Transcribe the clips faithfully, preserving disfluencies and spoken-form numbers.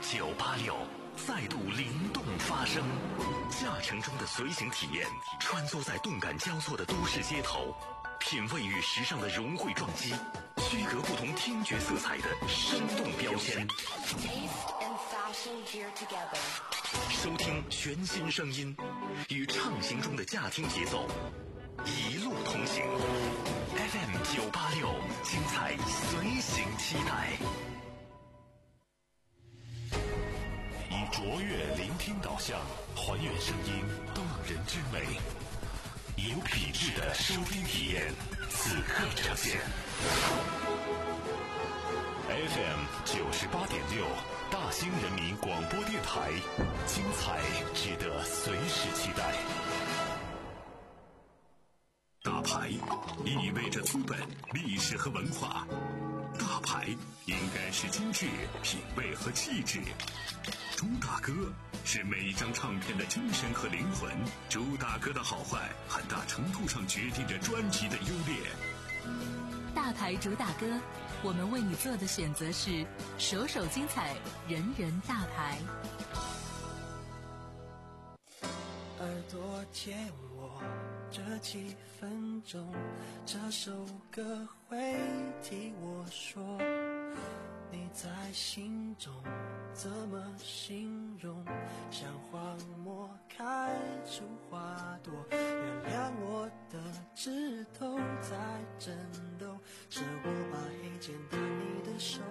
九八六再度灵动发声，驾乘中的随行体验，穿梭在动感交错的都市街头，品味与时尚的融汇撞击，区隔不同听觉色彩的生动标签。收听全新声音，与畅行中的驾听节奏，一路同行。F M 九八六，精彩随行期待。以卓越聆听导向，还原声音动人之美，有品质的收听体验，此刻呈现。F M 九十八点六，大兴人民广播电台，精彩值得随时期待。大牌意味着资本、历史和文化，大牌应该是精致、品味和气质。朱大哥是每一张唱片的精神和灵魂，朱大哥的好坏很大程度上决定着专辑的优劣。 大牌主打歌，我们为你做的选择是首首精彩，人人大牌。 耳朵借我这几分钟，这首歌会替我说你在心中怎么形容，像荒漠开出花朵，原谅我的指头在震动，是我把黑键当你的手，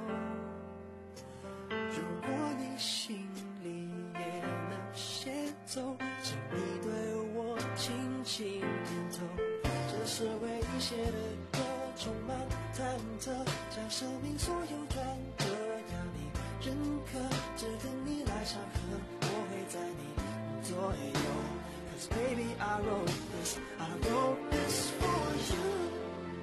如果你心里也能先走，请你对我轻轻点头，这是为你写的歌，充满忐忑，将生命所有转折要你认可，只等你来唱和，我会在你左右 Cause baby I wrote this, I wrote this for you。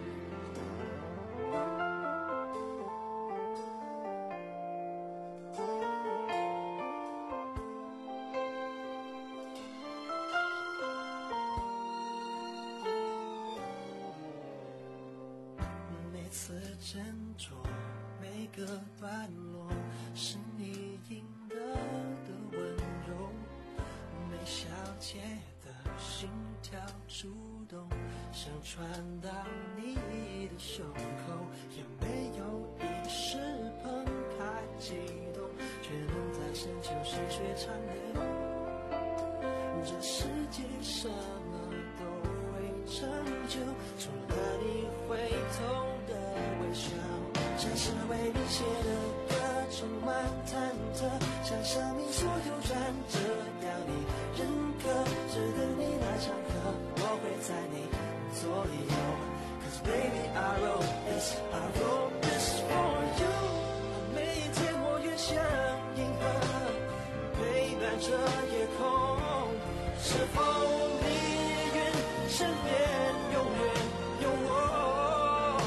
斟酌每个段落，是你赢得的温柔，每小节的心跳触动，想传到你的胸口，也没有一时澎湃激动，却能在深秋细水长流。这世界什么都会成就，除了你会痛的微笑，这是为你写的歌，充满忐忑，像生命所有转折要你认可，只等你来唱和，我会在你左右 Cause baby I wrote this, I wrote this for you。 每一天我越像银河，陪伴着夜空，是否你愿身边永远有我，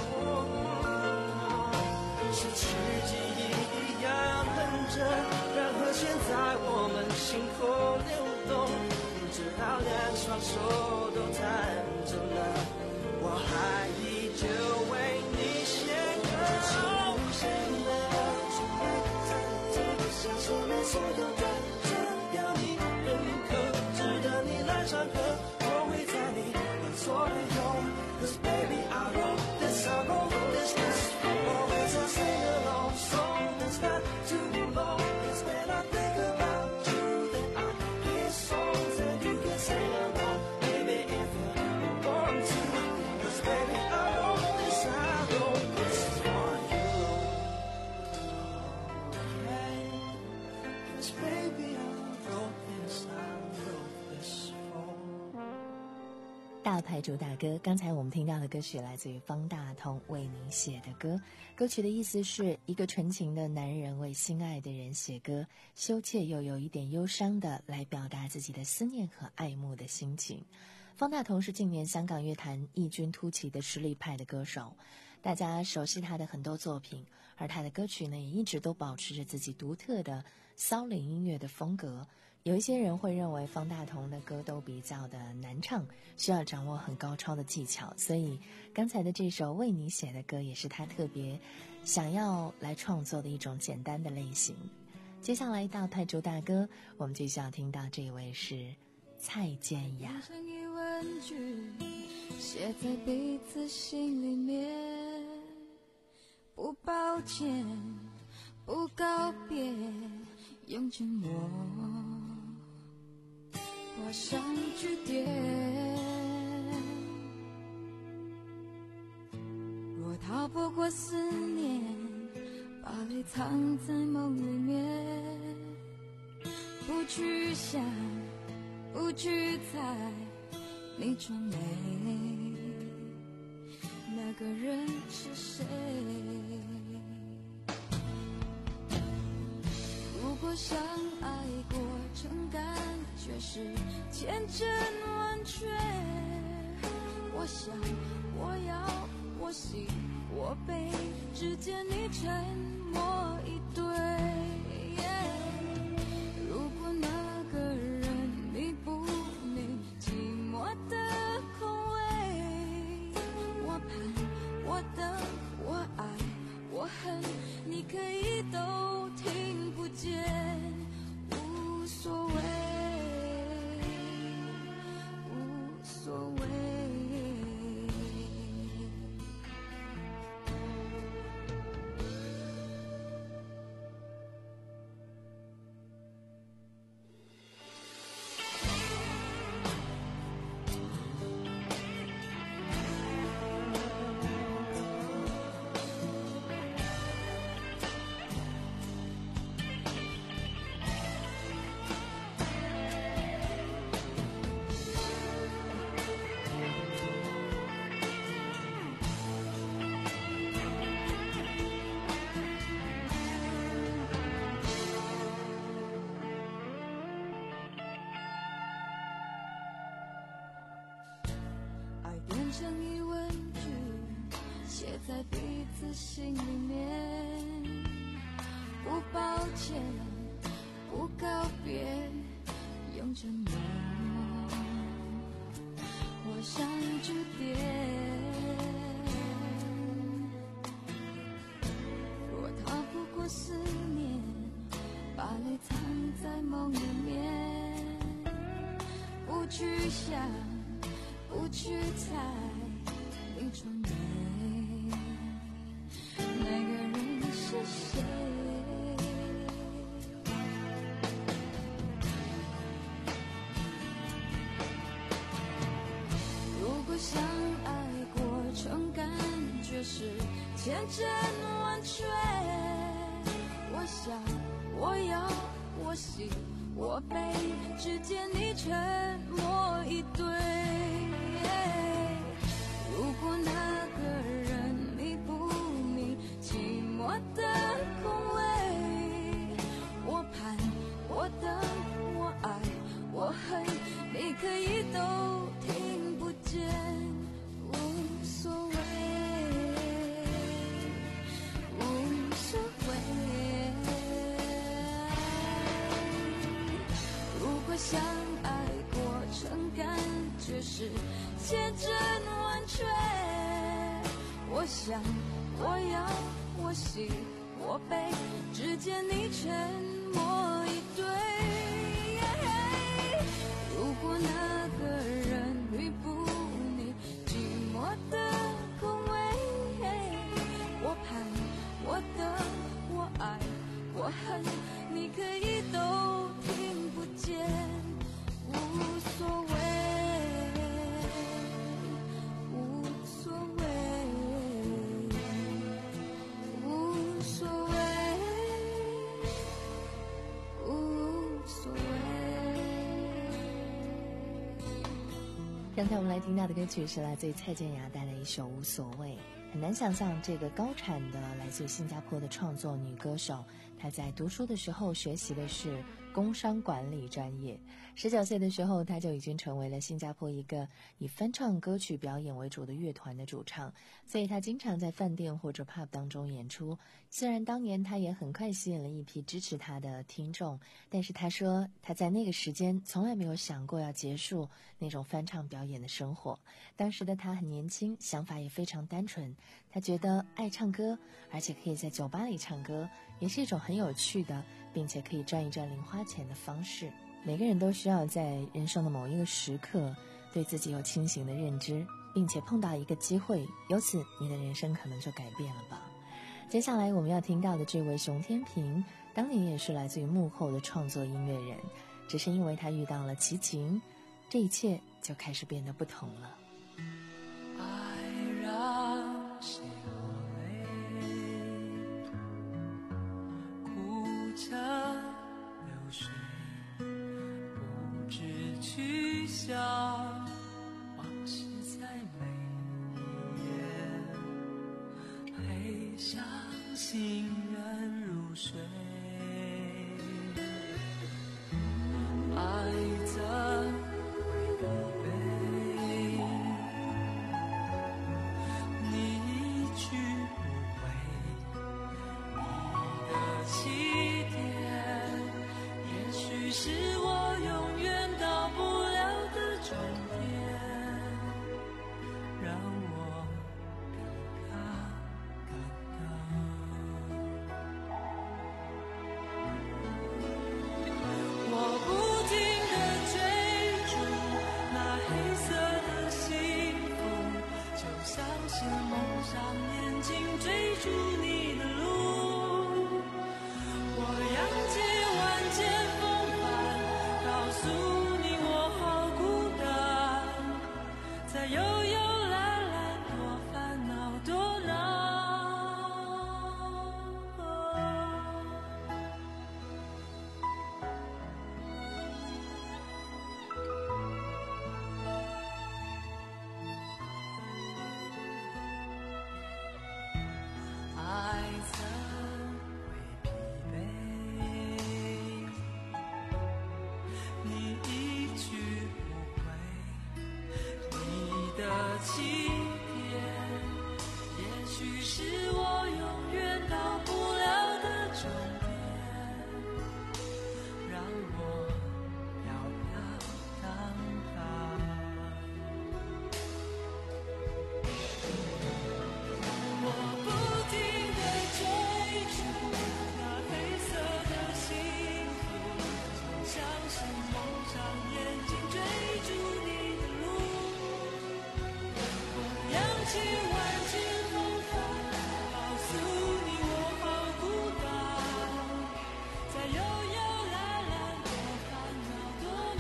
失去记忆一样哼着，然而现在我们心口流动，直到两双手都弹着了，我还依旧为你写歌。这是你写的歌，充满忐忑，像生命所有转折要你认可，值得你来唱歌，我会在你左右 Cause baby I wrote this, I wrote this, this always I sing along song that's not too long, cause when I think about you then I hear songs that you can sing along, baby if you want to, cause baby I wrote this, I wrote this for you, okay, cause baby I wrote this, I wrote this for you。 大牌主打歌，刚才我们听到的歌曲来自于方大同为你写的歌。歌曲的意思是一个纯情的男人为心爱的人写歌，羞怯又有一点忧伤的来表达自己的思念和爱慕的心情。方大同是近年香港乐坛异军突起的实力派的歌手，大家熟悉他的很多作品，而他的歌曲呢也一直都保持着自己独特的骚灵音乐的风格。有一些人会认为方大同的歌都比较的难唱，需要掌握很高超的技巧，所以刚才的这首为你写的歌也是他特别想要来创作的一种简单的类型。 接下来到派主大哥，我们继续要听到这位是蔡健雅。 成疑问句写在彼此心里面，不抱歉，不告别，用沉默画上句点。若逃不过思念，把泪藏在梦里面，不去想，不去猜，你装美，那个人是谁？如果相爱过程感觉是千真万确，我想我要我喜我悲之间你沉默以对、yeah、如果那个人弥补你寂寞的空位，我盼我等我爱我恨你可以都听不见，无所谓无所谓。变成疑问句写在彼此心里面，不抱歉，不告别，用沉默画上句点。若逃不过思念，把泪藏在梦里面，不去想，不去猜，你装美，那个人是谁？如果相爱过程感觉是千真万确，我想我要我喜我悲之间你沉默以对，如果那个人弥补你寂寞的空位，我盼我等我爱我恨你可以都听不见，无所谓无所谓。如果相爱过程感觉是千真万确，我想我要我喜我悲之间你沉默以对，如果那个人弥补你寂寞的空位，我盼我等我爱我恨你可以都听不见，无所谓无所谓无所谓无所谓。 刚才我们来听到的歌曲是来自于蔡健雅带来一首《无所谓》。很难想象这个高产的来自于新加坡的创作女歌手，她在读书的时候学习的是工商管理专业。十九岁的时候，她就已经成为了新加坡一个以翻唱歌曲表演为主的乐团的主唱，所以她经常在饭店或者 pub 当中演出。虽然当年她也很快吸引了一批支持她的听众，但是她说她在那个时间从来没有想过要结束那种翻唱表演的生活。当时的她很年轻，想法也非常单纯， 他觉得爱唱歌，而且可以在酒吧里唱歌，也是一种很有趣的，并且可以赚一赚零花钱的方式。每个人都需要在人生的某一个时刻对自己有清醒的认知，并且碰到一个机会，由此你的人生可能就改变了吧。接下来我们要听到的这位熊天平，当年也是来自于幕后的创作音乐人，只是因为他遇到了齐秦，这一切就开始变得不同了。 爱让谁落泪，哭成流水，不知去向，往事再美也配相信人入睡。爱怎会疲惫，你一去不回，你的起点也许是我永远到不了的终点，让我飘飘感动。我不停地追逐那黑色的幸福，就像是蒙上眼睛追逐你的路。我扬起万千风帆，告诉你我好孤单，在悠悠蓝蓝多烦恼多恼。爱怎会疲惫，你一去不回，你的起点也许是我永远到不了的终点，让我飘飘荡荡。我不停地追逐那黑色的幸福，就像是蒙上眼睛追逐你的路。我扬起万千风帆，告诉你我好孤单，在悠悠蓝蓝多烦恼多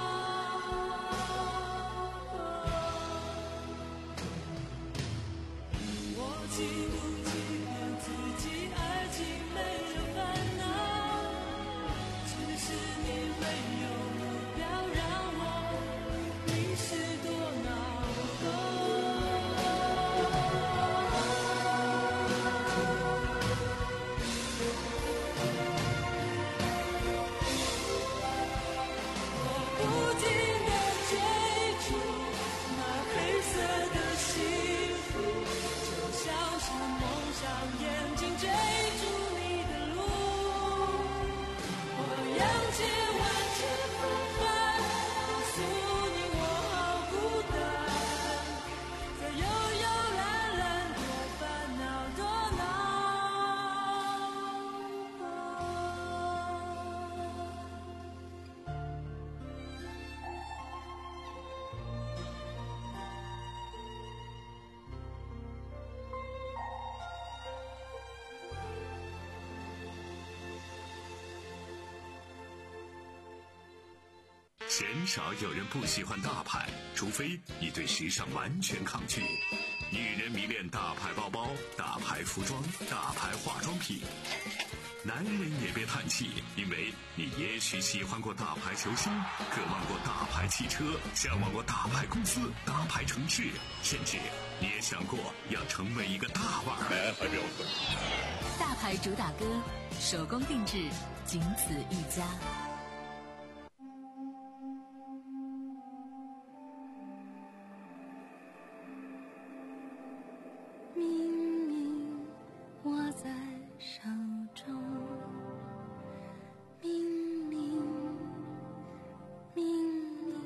恼。我记不记得自己爱情没有烦恼，只是你没有目标，让我迷失多恼。我不停地追逐那黑色的幸福，就像是蒙上眼睛追逐你的路。我扬起万千风帆，告诉你我好孤单，在悠悠蓝蓝多烦恼多恼。 鲜少有人不喜欢大牌，除非你对时尚完全抗拒。女人迷恋大牌包包、大牌服装、大牌化妆品。男人也别叹气，因为你也许喜欢过大牌球星，渴望过大牌汽车，向往过大牌公司、大牌城市，甚至你也想过要成为一个大腕儿。 大牌主打歌，手工定制，仅此一家。 明明握在手中，明明明明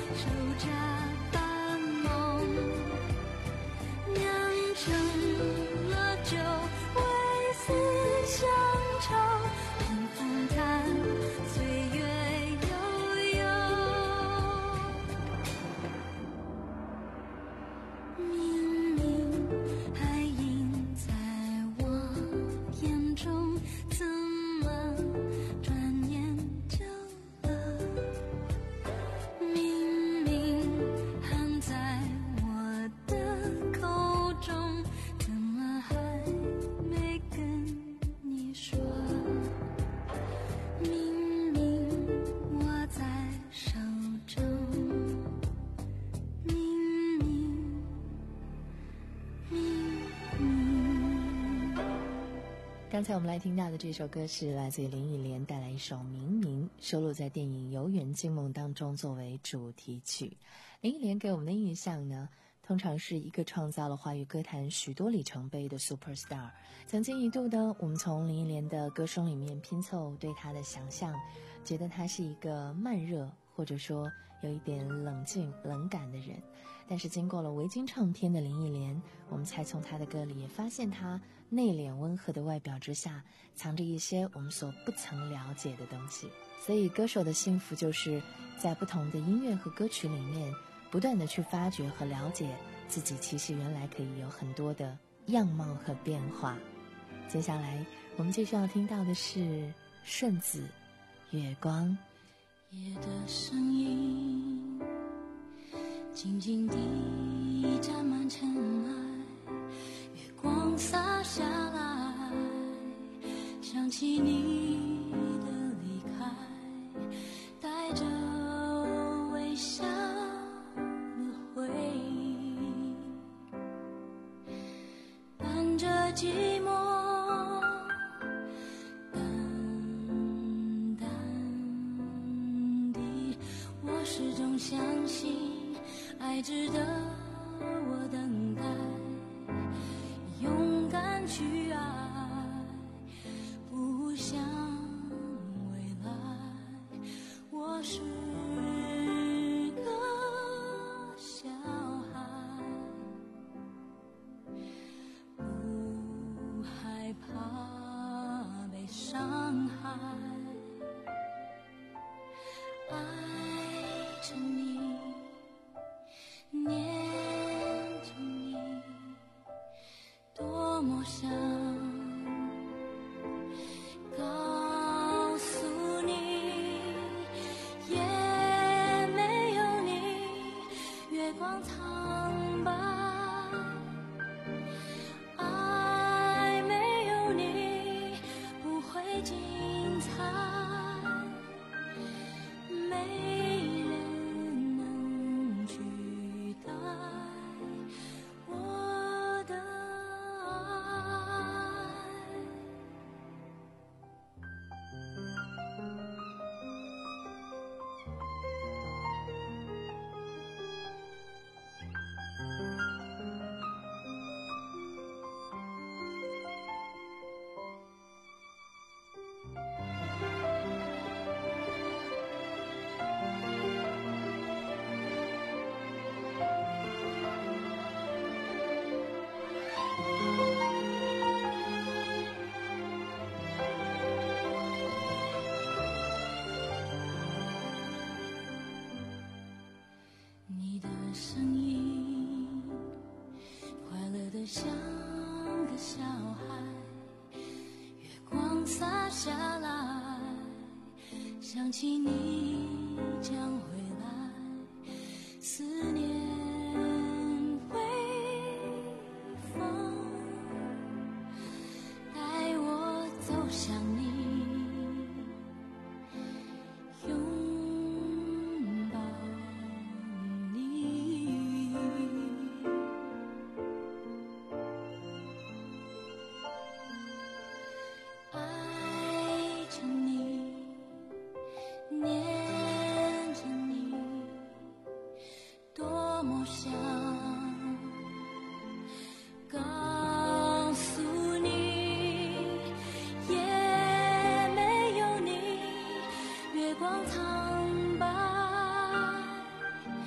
手札般梦，酿成了酒，为思乡愁，任风叹，岁月悠悠。明明还映在我眼中，怎么转眼就了？明明含在我的口中，怎么还没跟你说？明明握在手中，明明明明。 刚才我们来听到的这首歌是来自于林忆莲带来一首《明明》，收录在电影《游园惊梦》当中作为主题曲。林忆莲给我们的印象呢，通常是一个创造了华语歌坛许多里程碑的 superstar。曾经一度呢，我们从林忆莲的歌声里面拼凑对她的想象，觉得她是一个慢热或者说有一点冷静冷感的人。但是经过了维京唱片的林忆莲，我们才从她的歌里也发现她内敛温和的外表之下藏着一些我们所不曾了解的东西。所以歌手的幸福就是在不同的音乐和歌曲里面不断的去发掘和了解自己其实原来可以有很多的样貌和变化。接下来我们继续要听到的是顺子月光。 夜的声音静静地沾满尘埃，月光洒下来，想起你的离开，带着微笑的回忆，伴着寂寞，淡淡地，我始终相信爱值得我等待，勇敢去爱，不想未来。我是个小孩，不害怕被伤害，爱着你，念着你，多么想告诉你，也没有你月光苍白，爱没有你不会精彩，没人能取代我的爱。你的声音快乐得像个小孩，月光洒下来，想起你将回来，思念微风带我走向你，拥抱你，爱着你，念着你，多么想告诉你，也没有你月光苍白，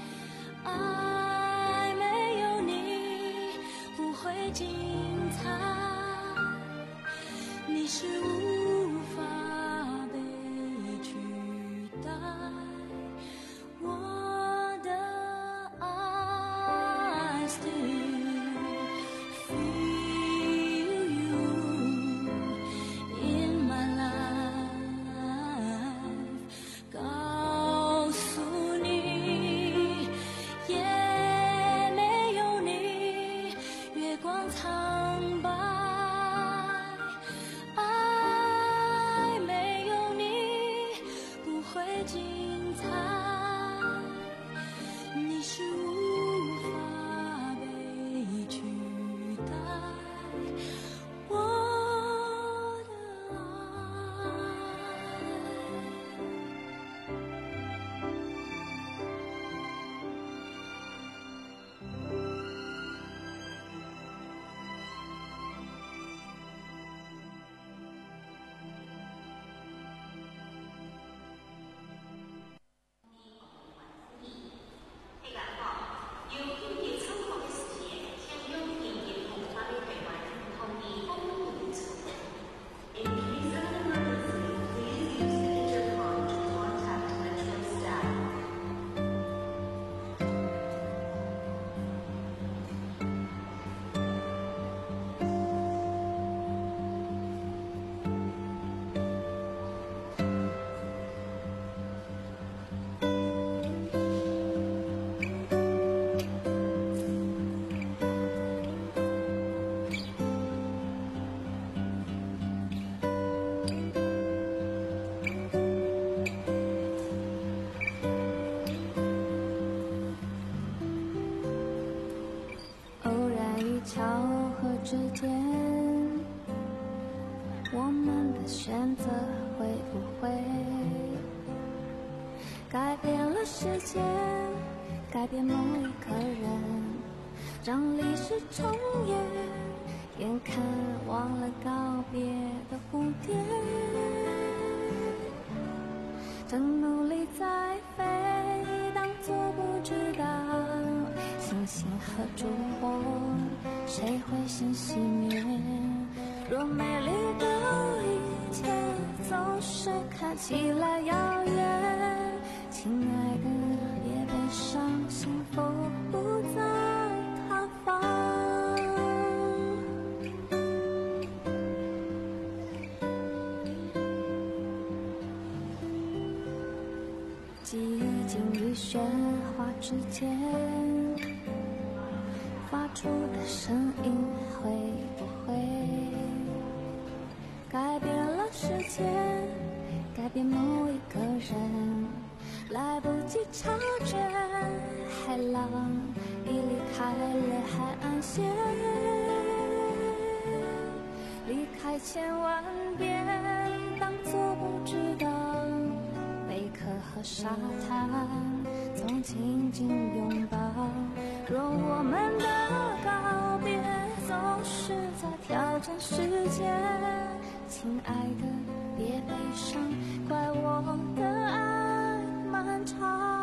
之间，我们的选择会不会改变了世界，改变某一个人，让历史重演，眼看忘了告别的蝴蝶，正努力在飞，当作不知道，星星和烛火谁会先熄灭，若美丽的一切总是看起来遥远，亲爱的别悲伤，幸福不在他方。记忆经于喧哗之间，发出的声音会不会改变了世界，改变某一个人，来不及察觉，海浪已离开了海岸线，离开千万遍，当作不知道，贝壳和沙滩总紧紧拥抱，若我们的告别总是在挑战时间，亲爱的别悲伤，怪我的爱漫长。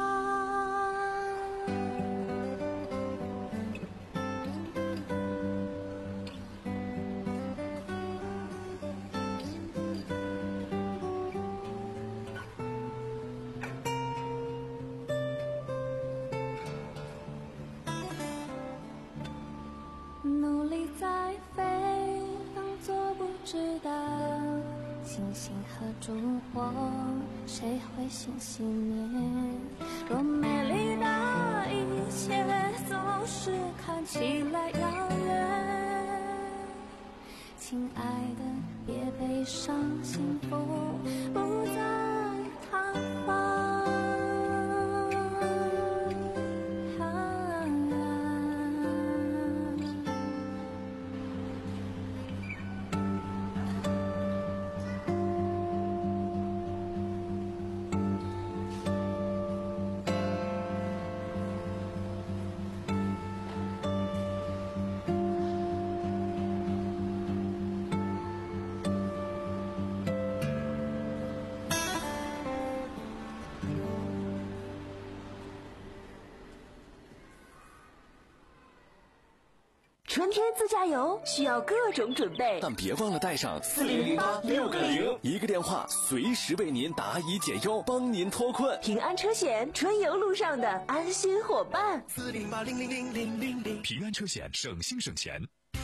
努力在飞，当作不知道，星星和烛火谁会先熄灭，若美丽的一切总是看起来遥远，亲爱的别悲伤，幸福不在他方。 春天自驾游需要各种准备， 但别忘了带上四零零八六个零， 一个电话随时为您答疑解忧，帮您脱困。 平安车险，春游路上的安心伙伴。 四零八零零零零零零， 平安车险，省心省钱。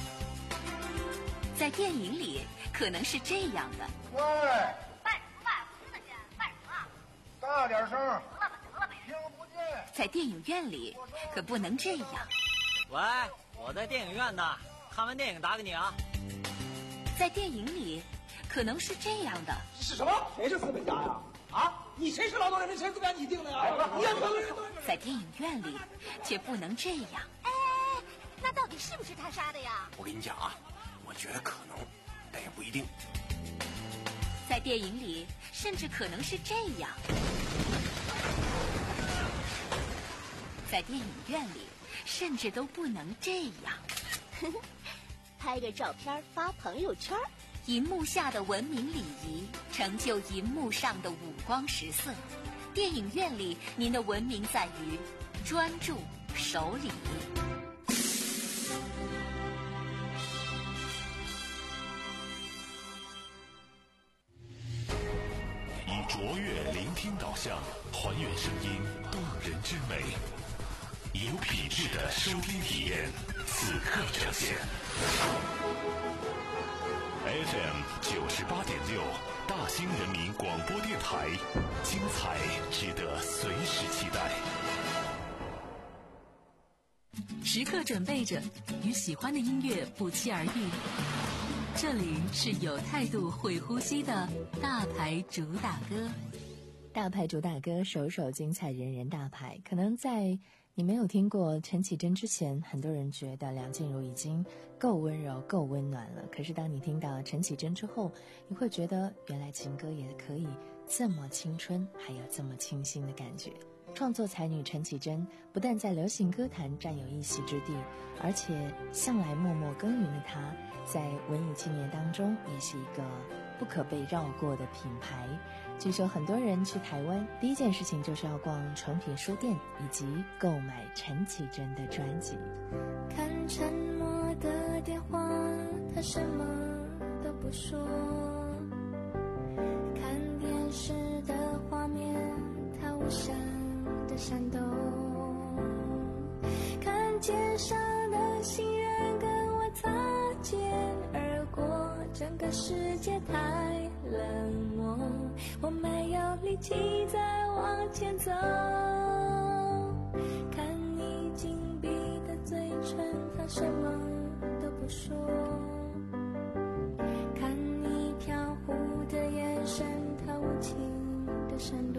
在电影里可能是这样的。 喂， 卖什么卖？我听得见，卖什么？ 大点声。 得了吧，得了呗。 听不见。 在电影院里可不能这样。 喂，我在电影院呢，看完电影打给你啊。 在电影里可能是这样的。 是什么？谁是资本家呀？啊，你谁是劳动人民？谁是资本家？你定的呀？你也不能。 在电影院里却不能这样。 哎，那到底是不是他杀的呀？ 我跟你讲啊，我觉得可能，但也不一定。 在电影里甚至可能是这样。在电影院里甚至都不能这样。 拍个照片发朋友圈， 银幕下的文明礼仪成就银幕上的五光十色。电影院里您的文明在于专注守礼。 以卓越聆听导向，还原声音动人之美，有品质的收听体验，此刻呈现。F M 九十八点六，大兴人民广播电台，精彩值得随时期待。 时刻准备着与喜欢的音乐不期而遇。这里是有态度会呼吸的大牌主打歌。 大牌主打歌，首首精彩，人人大牌。可能在你没有听过陈绮贞之前，很多人觉得梁静茹已经够温柔够温暖了，可是当你听到陈绮贞之后，你会觉得原来情歌也可以这么青春，还有这么清新的感觉。创作才女陈绮贞不但在流行歌坛占有一席之地，而且向来默默耕耘的她，在文艺青年当中也是一个不可被绕过的品牌。据说很多人去台湾第一件事情就是要逛诚品书店，以及购买陈绮贞的专辑。 看沉默的电话，他什么都不说，看电视的画面，他无声的闪动，看街上的行人跟我擦肩而过，整个世界太冷漠，我没有力气再往前走，看你紧闭的嘴唇，他什么都不说，看你飘忽的眼神，他无情的闪躲，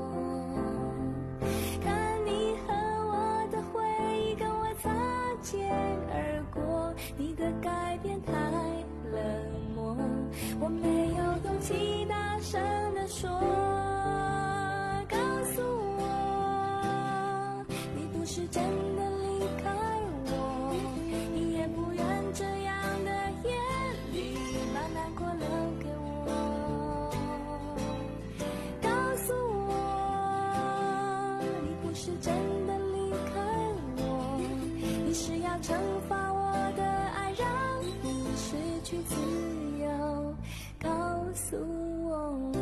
看你和我的回忆跟我擦肩而过，你的改变太冷漠，我没有勇气大声地说，告诉我你不是真的离开我，你也不愿这样的眼里把难过留给我，告诉我你不是真的离开我，你是要惩罚我的爱，让你失去自由，告诉我。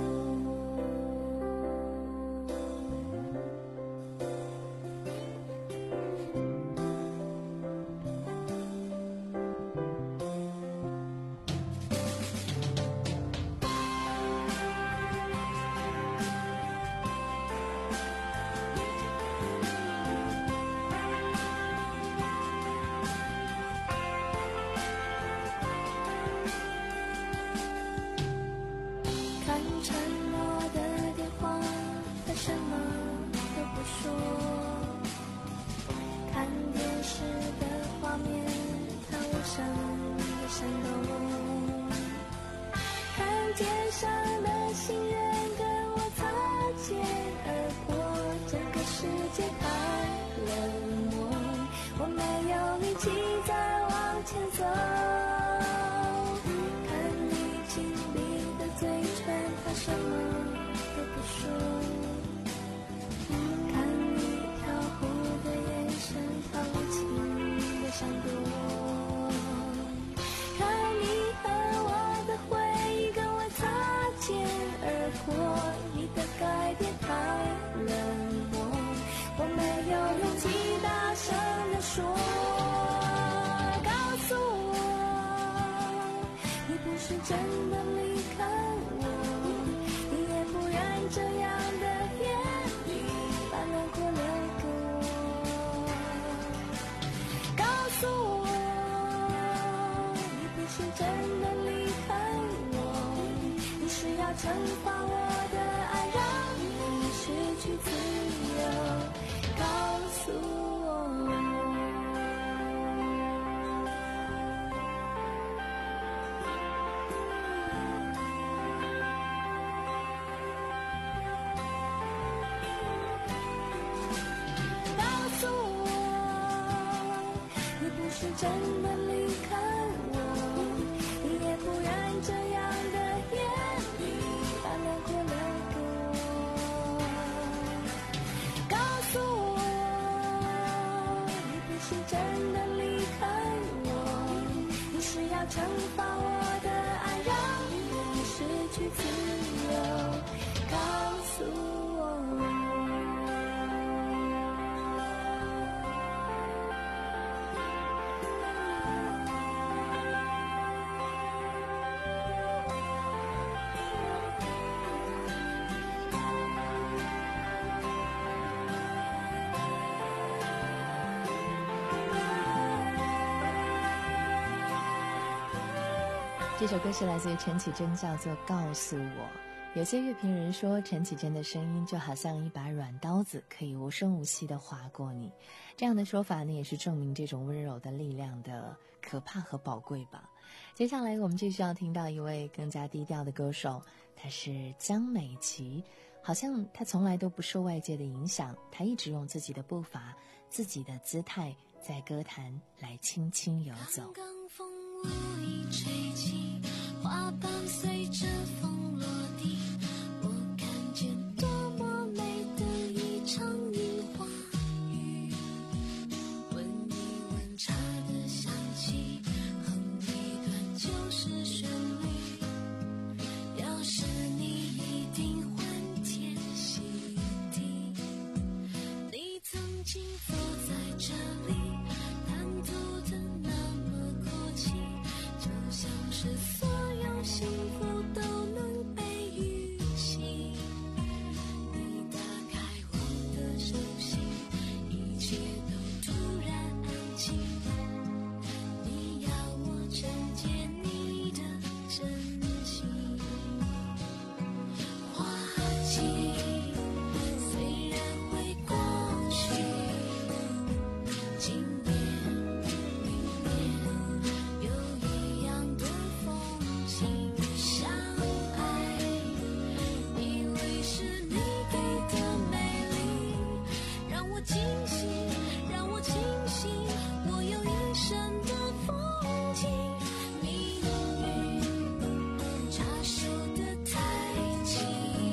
街上的行人跟我擦肩而过，整个世界太冷漠，我没有力气再往前走，看你紧闭的嘴唇，他什么都不说，看你飘忽的眼神，他无情的闪躲，你的改变太冷漠，我没有勇气大声地说，告诉我你不是真的离开我，你也不愿这样的眼里把难过留给我，告诉我你不是真的离开我，你是要惩罚我的爱，让你失去自由，告诉我。告诉我你不是真的离开我，你也不愿这样的眼里把难过留给我，告诉我你不是真的离开我，你是要惩罚我的爱，让你失去自由，告诉我。 这首歌是来自于陈绮贞，叫做《告诉我》。 有些乐评人说，陈绮贞的声音就好像一把软刀子，可以无声无息地划过你。这样的说法呢，也是证明这种温柔的力量的可怕和宝贵吧。接下来我们继续要听到一位更加低调的歌手，她是江美琪。好像她从来都不受外界的影响，她一直用自己的步伐、自己的姿态，在歌坛来轻轻游走。 刚刚风无意吹起，花瓣随着风落地，我看见多么美的一场樱花雨。闻一闻茶的香气，哼一段旧时旋律，要是你一定欢天喜地。你曾经走在这里，谈吐的那么阔气，就像是所有幸福都能被预期。你打开我的手心，一切都突然安静。你要我承接你的真心。花季虽然会过去，今年明年有一样的风景。相爱以为是你给的美丽，让我惊喜，让我清醒，我有一生的风景。命运插手的太急，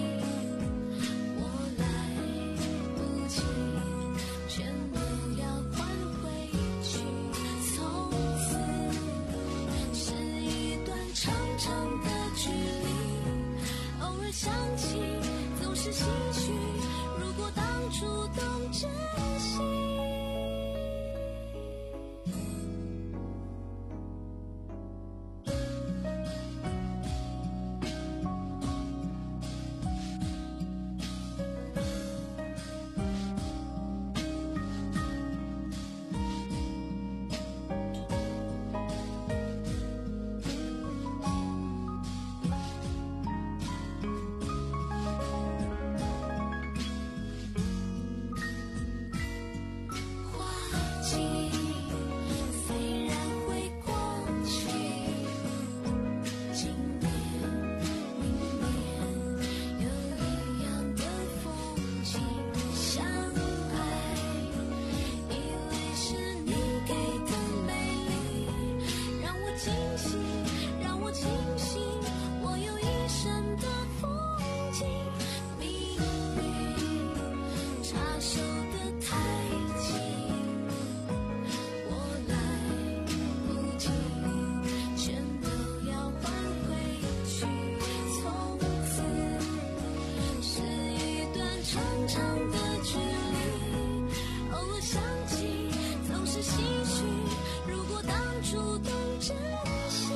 我来不及，全都要还回去。从此是一段长长的距离，偶尔想起总是唏嘘，如果当初懂珍惜。花季虽然会过去，今年明年有一样的风景。相爱以为是你给的美丽，让我惊喜，让我清醒，我有一生的风景。命运插手的太急，我来不及，全都要还回去。从此是一段长长的距离，偶尔想起总是唏嘘，如果当初懂珍惜。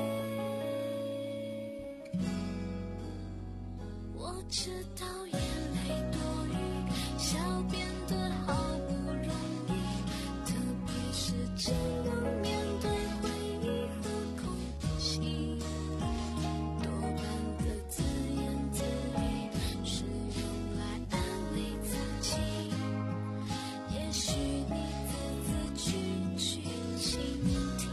我知道眼泪多余，笑变得好不容易，特别是只能面对回忆和空气。多半的自言自语是用来安慰自己，也许你字字句句倾听。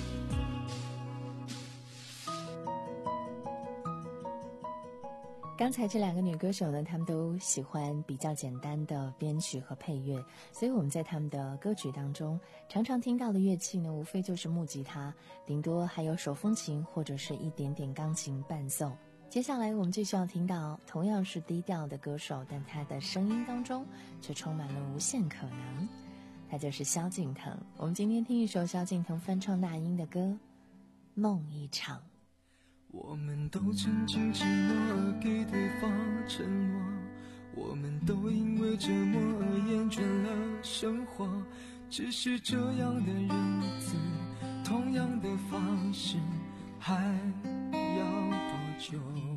刚才这两个女歌手呢，她们都喜欢比较简单的编曲和配乐，所以我们在她们的歌曲当中常常听到的乐器呢，无非就是木吉他，顶多还有手风琴或者是一点点钢琴伴奏。接下来我们继续要听到同样是低调的歌手，但她的声音当中却充满了无限可能，她就是萧敬腾。我们今天听一首萧敬腾翻唱那英的歌《梦一场》。 我们都曾经寂寞而给对方承诺，我们都因为折磨而厌倦了生活。只是这样的日子，同样的方式，还要多久？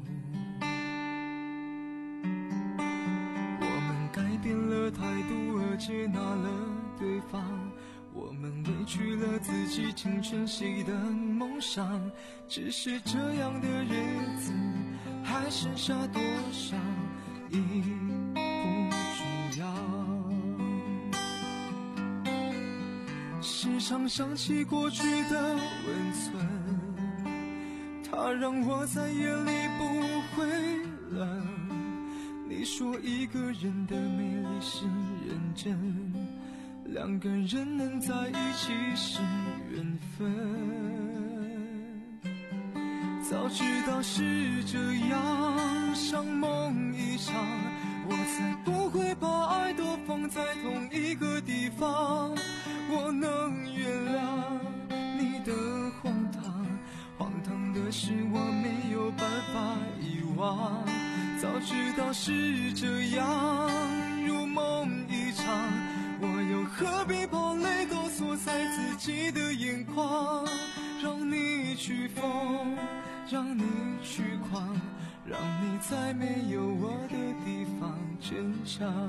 我们改变了态度而接纳了对方，我们委屈了自己曾珍惜的梦想。只是这样的日子还剩下多少已不重要。时常想起过去的温存，它让我在夜里不会冷。你说一个人的美丽是认真，两个人能在一起是缘分。早知道是这样，像梦一场，我才不会把爱都放在同一个地方。我能原谅你的荒唐，荒唐的是我没有办法遗忘。早知道是这样，如梦一场，我又何必把泪都锁在自己的眼眶。让你去疯，让你去狂，让你在没有我的地方坚强。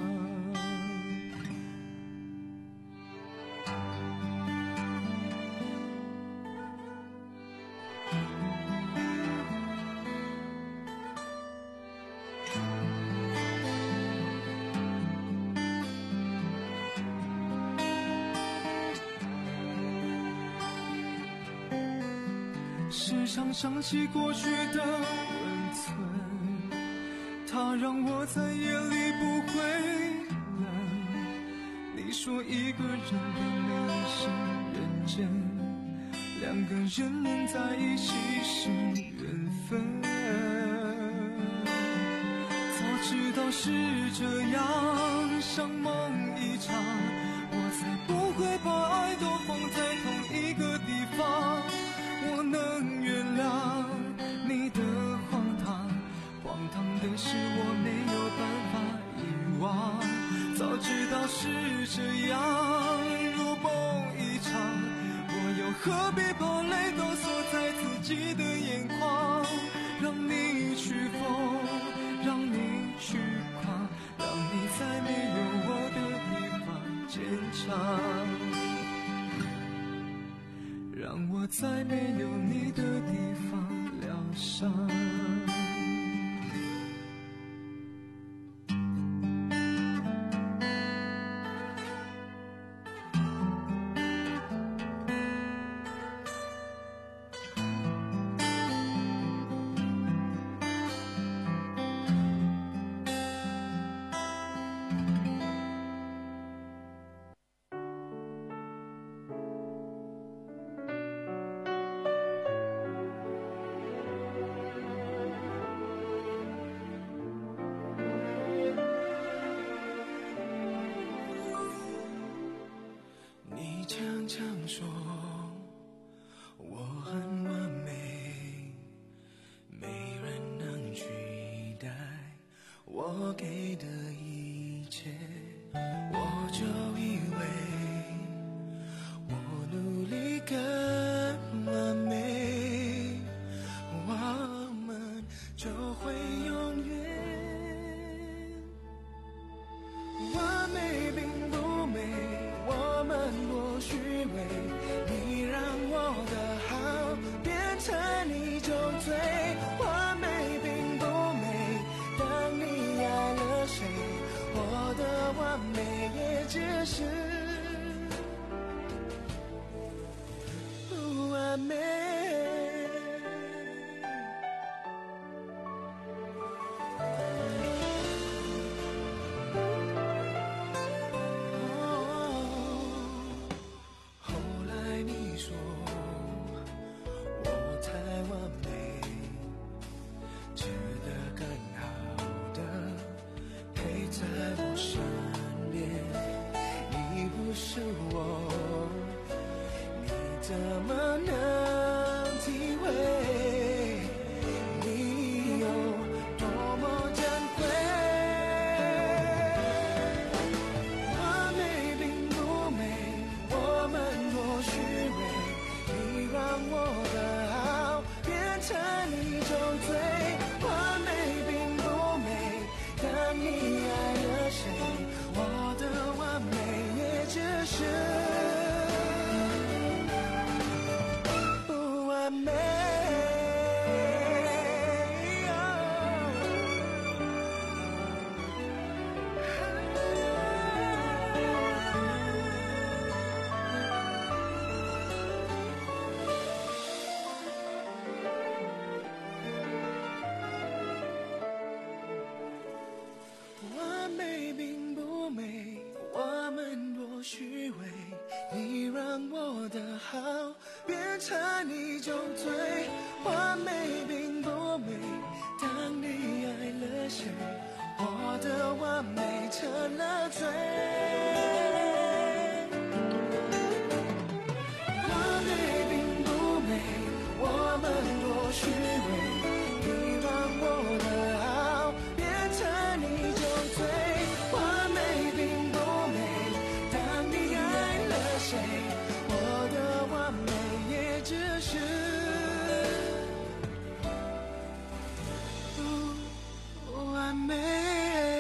时常想起过去的温存，它让我在夜里不会冷。你说一个人的美丽是认真，两个人能在一起是缘分。早知道是这样，像梦一场，我才不会把爱都放在同一个地方。我能原谅你的荒唐，荒唐的是我没有办法遗忘。早知道是这样，如梦一场，我又何必把泪都锁在自己的眼眶。让你去疯，让你去狂，让你在没有我的地方坚强。让我在没有你的地方疗伤。常说我很完美，没人能取代我给的一切，我就以为我努力更完美，我们就会永远。完美并不美，我们多虚伪，你让我的好变成一种罪。完美并不美，当你爱了谁，我的完美也只是不完美。怎么能体会你有多么珍贵？完美并不美，我们多虚伪，你让我的好变成一种罪。完美并不美，当你爱了谁，我的完美也只是美。 你就醉，完美并不美，当你爱了谁，我的完美成了罪。完美并不美，我们多虚伪，你让我的好变成你就醉。完美并不美，当你爱了谁，我的完美也只是不完美。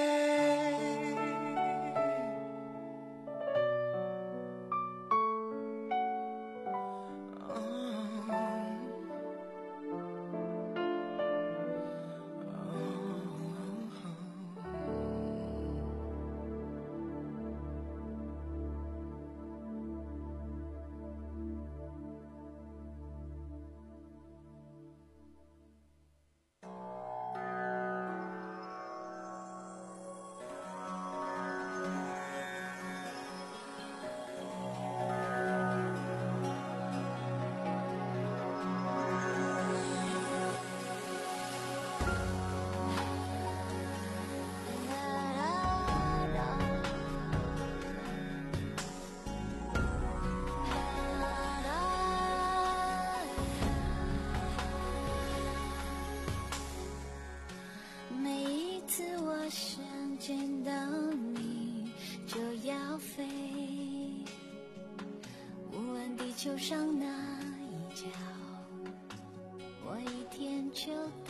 球上那一角，我一天就到。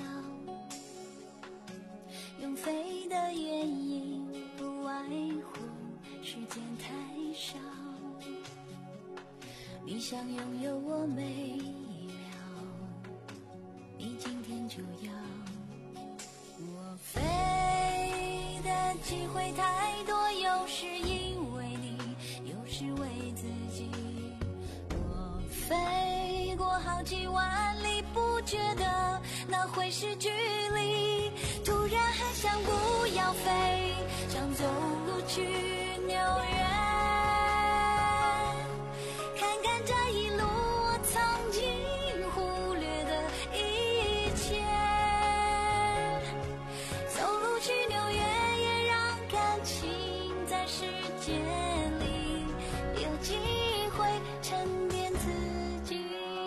用飞的原因不外乎时间太少。你想拥有我每一秒，你今天就要。我飞的机会太多，有时因为你，有时为自己。飞过好几万里，不觉得那会是距离，突然很想不要飞，想走路去纽约，看看这一路我曾经忽略的一切，走路去纽约也让感情在时间里有机会沉淀自己。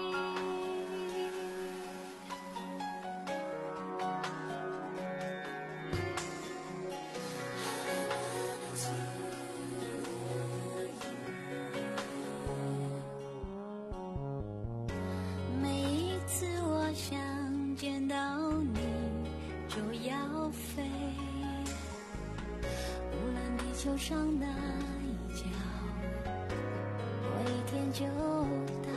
每一次我想见到你就要飞，无论地球上哪一角，我一天就到。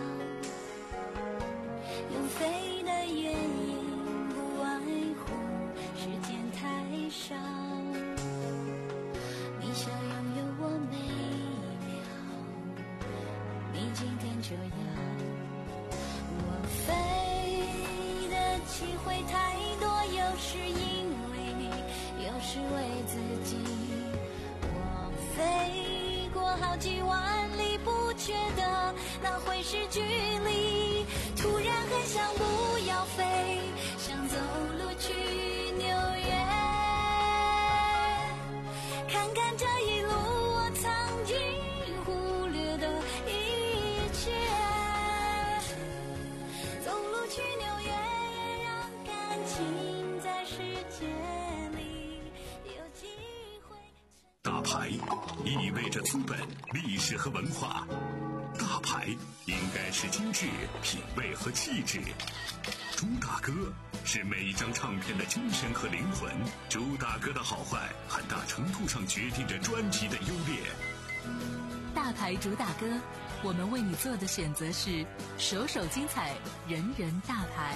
用飞的原因不外乎时间太少，你想拥有我每一秒，你今天就要。我飞的机会太多，有时因为你，有时为自己。我飞过好几万里，不觉得那会是距离，突然很想不要飞，想走路去纽约，看看这一路我曾经忽略的一切，走路去纽约也让感情在世界里有机会。 大牌意味着资本、历史和文化，大牌应该是精致、品味和气质。朱大哥是每一张唱片的精神和灵魂，朱大哥的好坏很大程度上决定着专辑的优劣。 大牌主打歌，我们为你做的选择是首首精彩，人人大牌。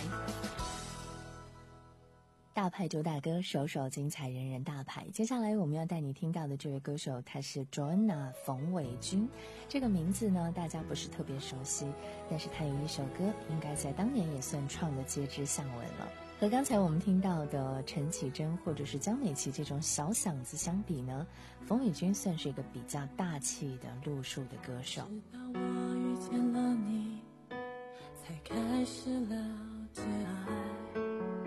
大牌主打歌，首首精彩，人人大牌。接下来我们要带你听到的这位歌手，他是 Joanna 冯伟君。这个名字呢，大家不是特别熟悉，但是他有一首歌，应该在当年也算创了街知巷闻了。和刚才我们听到的陈绮贞或者是江美琪这种小嗓子相比呢，冯伟君算是一个比较大气的路数的歌手。 直到我遇见了你， 才开始了解爱，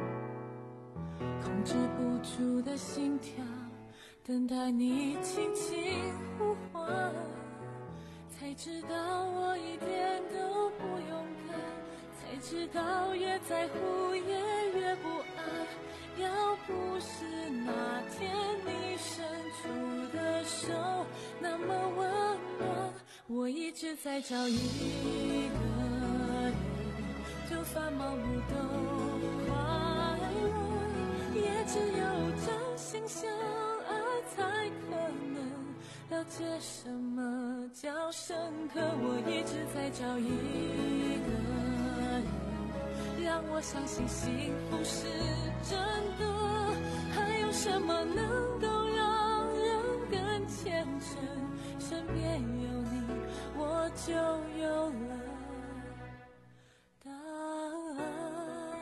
控制不住的心跳，等待你轻轻呼唤，才知道我一点都不勇敢，才知道越在乎也越不安。要不是那天你伸出的手那么温暖，我一直在找一个人，就算忙碌都快乐，也只有真心相爱才可能了解什么叫深刻。我一直在找一个人，让我相信幸福是真的，还有什么能够让人更虔诚？身边有你，我就有了答案。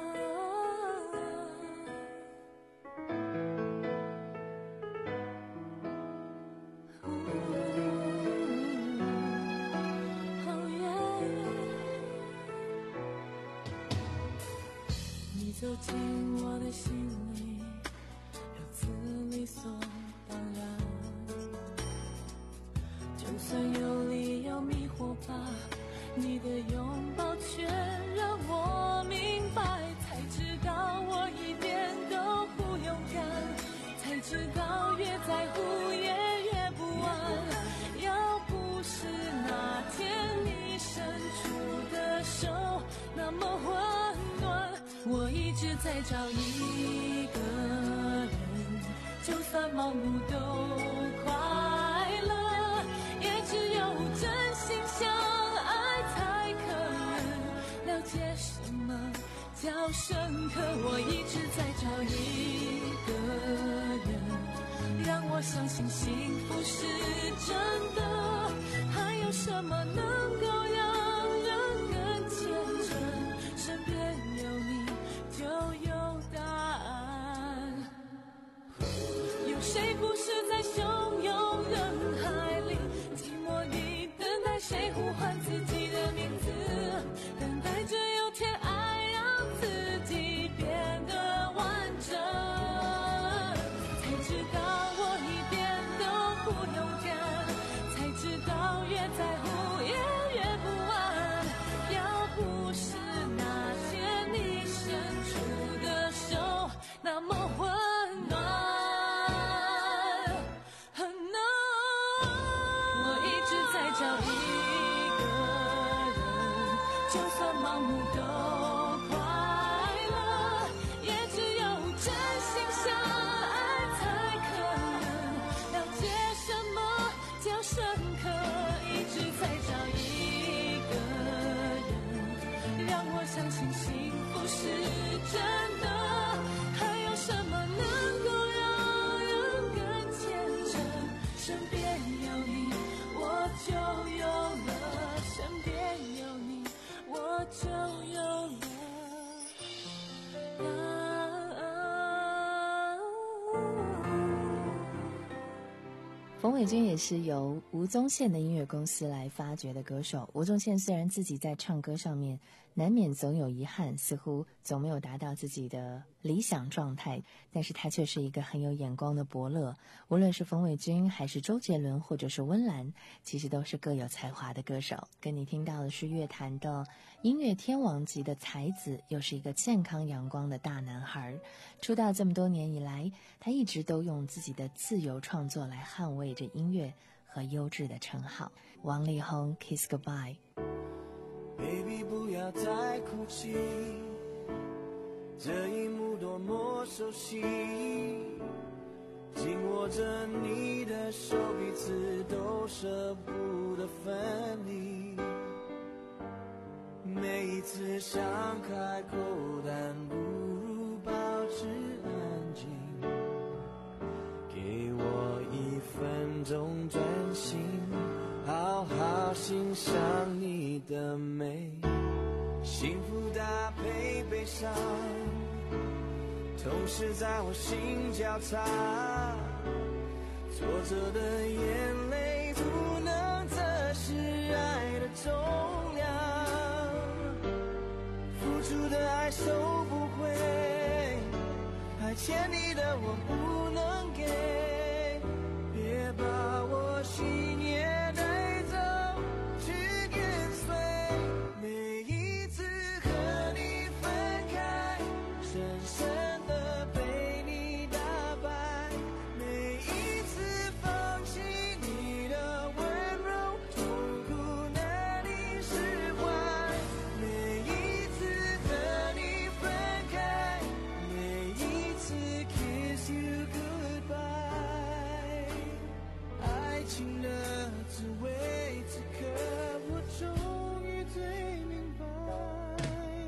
你走进我的心里，如此理所当然，就算有理由迷惑吧，你的拥抱却让我明白，才知道我一点都不勇敢，才知道越在乎也越不安。要不是那天你伸出的手那么温暖，我一直在找一个人，就算忙碌都快乐，也只有真心相爱才可能了解什么叫深刻。我一直在找一个人，让我相信幸福是真的，还有什么能够让人更虔诚？身边有你就有答案。有谁不是在汹涌人海里，寂寞地等待谁呼唤自己的名字，等待着有天爱让自己变得完整，才知道我一点都不勇敢，才知道越在乎也越不安。要不是那天你伸出的手那么温暖，我一直在找一个人，就算忙碌都快乐，也只有真心相爱才可能了解什么叫深刻。一直在找一个人，让我相信幸福是真的，还有什么能够让人更虔诚？身边有你，我就有了，身边有你，我就有了答案。 冯伟军也是由吴宗宪的音乐公司来发掘的歌手。吴宗宪虽然自己在唱歌上面难免总有遗憾，似乎总没有达到自己的理想状态，但是他却是一个很有眼光的伯乐。无论是冯伟军还是周杰伦或者是温岚，其实都是各有才华的歌手。跟你听到的是乐坛的音乐天王级的才子，又是一个健康阳光的大男孩。出道这么多年以来，他一直都用自己的自由创作来捍卫着音乐和优质的称号。王力宏 Kiss Goodbye。 Baby 不要再哭泣，这一幕多么熟悉，紧握着你的手，彼此都舍不得分离。每一次想开口，但不如保持安静，给我一分钟专心，好好欣赏你的美。幸福搭配悲伤，同时在我心交叉，挫折的眼泪不能测试爱的重量。 爱收不回，还欠你的我不能给，别把我心也带走，去跟随。每一次和你分开，深深的被你打败，每一次放弃你的温柔，痛苦难以释怀。每一次和你分开，每一次 kiss you goodbye。爱情的滋味，此刻我终于最明白。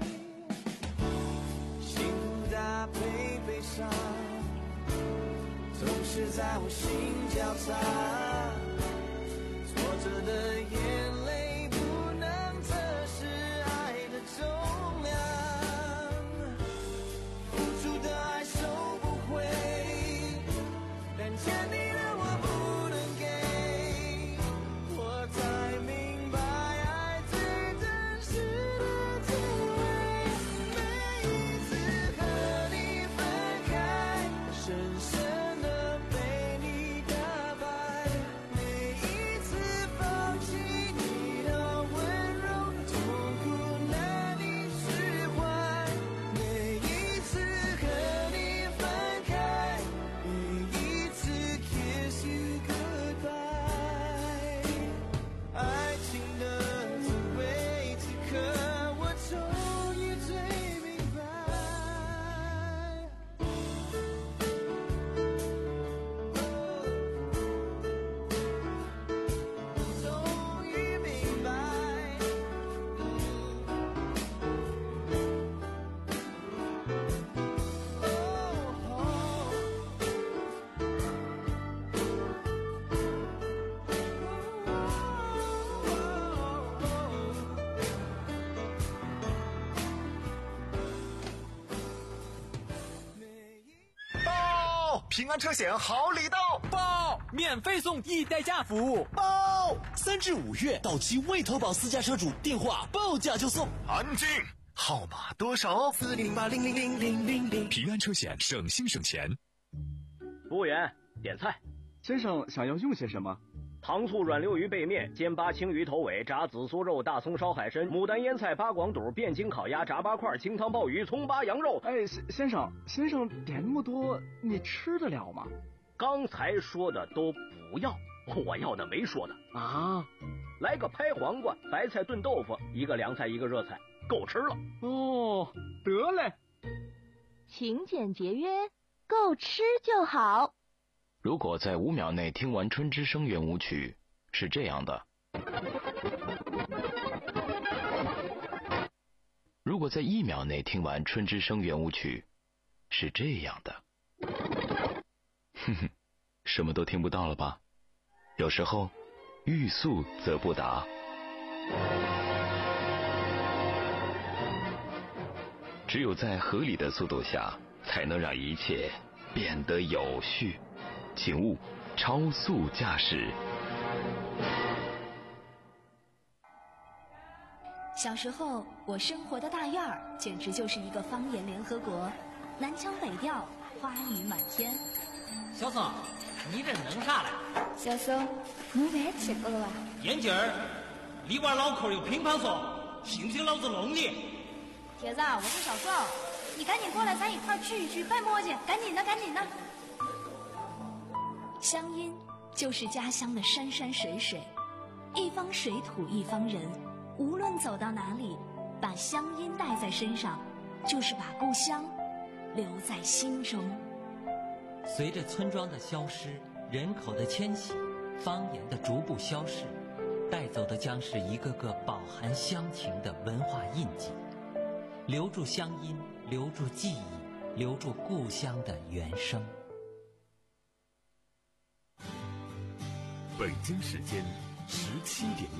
幸福搭配悲伤，总是在我心交叉。挫折的眼泪不能测试爱的重量，付出的爱收不回，但欠你的我不能给，我才明白爱最真实的滋味。每一次和你分开，深深的被你打败，每一次放弃你的温柔，痛苦难以释怀。每一次和你分开，每一次 kiss you goodbye。爱情的滋味，此刻我终于最明白。我终于明白。 报！平安车险好礼到！ 报！免费送一代驾服务！ 报！三至五月到期未投保私家车主，电话报价就送。安静！号码多少？四零零八零零零零零零。 平安车险，省心省钱。 服务员，点菜。 先生想要用些什么？ 糖醋软溜鱼背面、煎巴青鱼头尾、炸紫苏肉、大葱烧海参、牡丹腌菜、八广肚、汴京烤鸭、炸八块、清汤鲍鱼、葱巴羊肉。 哎，先生，先生点那么多，你吃得了吗？ 刚才说的都不要，我要的没说的啊。 来个拍黄瓜、白菜炖豆腐，一个凉菜一个热菜，够吃了。 哦，得嘞。 勤俭节约，够吃就好。 如果在五秒内听完《春之声》圆舞曲，是这样的；如果在一秒内听完《春之声》圆舞曲，是这样的。哼哼，什么都听不到了吧？有时候，欲速则不达。只有在合理的速度下，才能让一切变得有序。请勿超速驾驶。 小时候，我生活的大院儿简直就是一个方言联合国，南腔北调，花语满天。 小松，你这弄啥嘞？ 小松，我饭吃过了吧？ 眼镜儿，里边脑壳有乒乓球，信不信老子弄你？ 铁子，我是小宋，你赶紧过来，咱一块儿聚一聚，卖墨迹，赶紧的，赶紧的。乡音就是家乡的山山水水，一方水土一方人，无论走到哪里，把乡音带在身上，就是把故乡留在心中。 随着村庄的消失，人口的迁徙，方言的逐步消逝，带走的将是一个个饱含乡情的文化印记。留住乡音，留住记忆，留住故乡的原声。 北京时间十七点。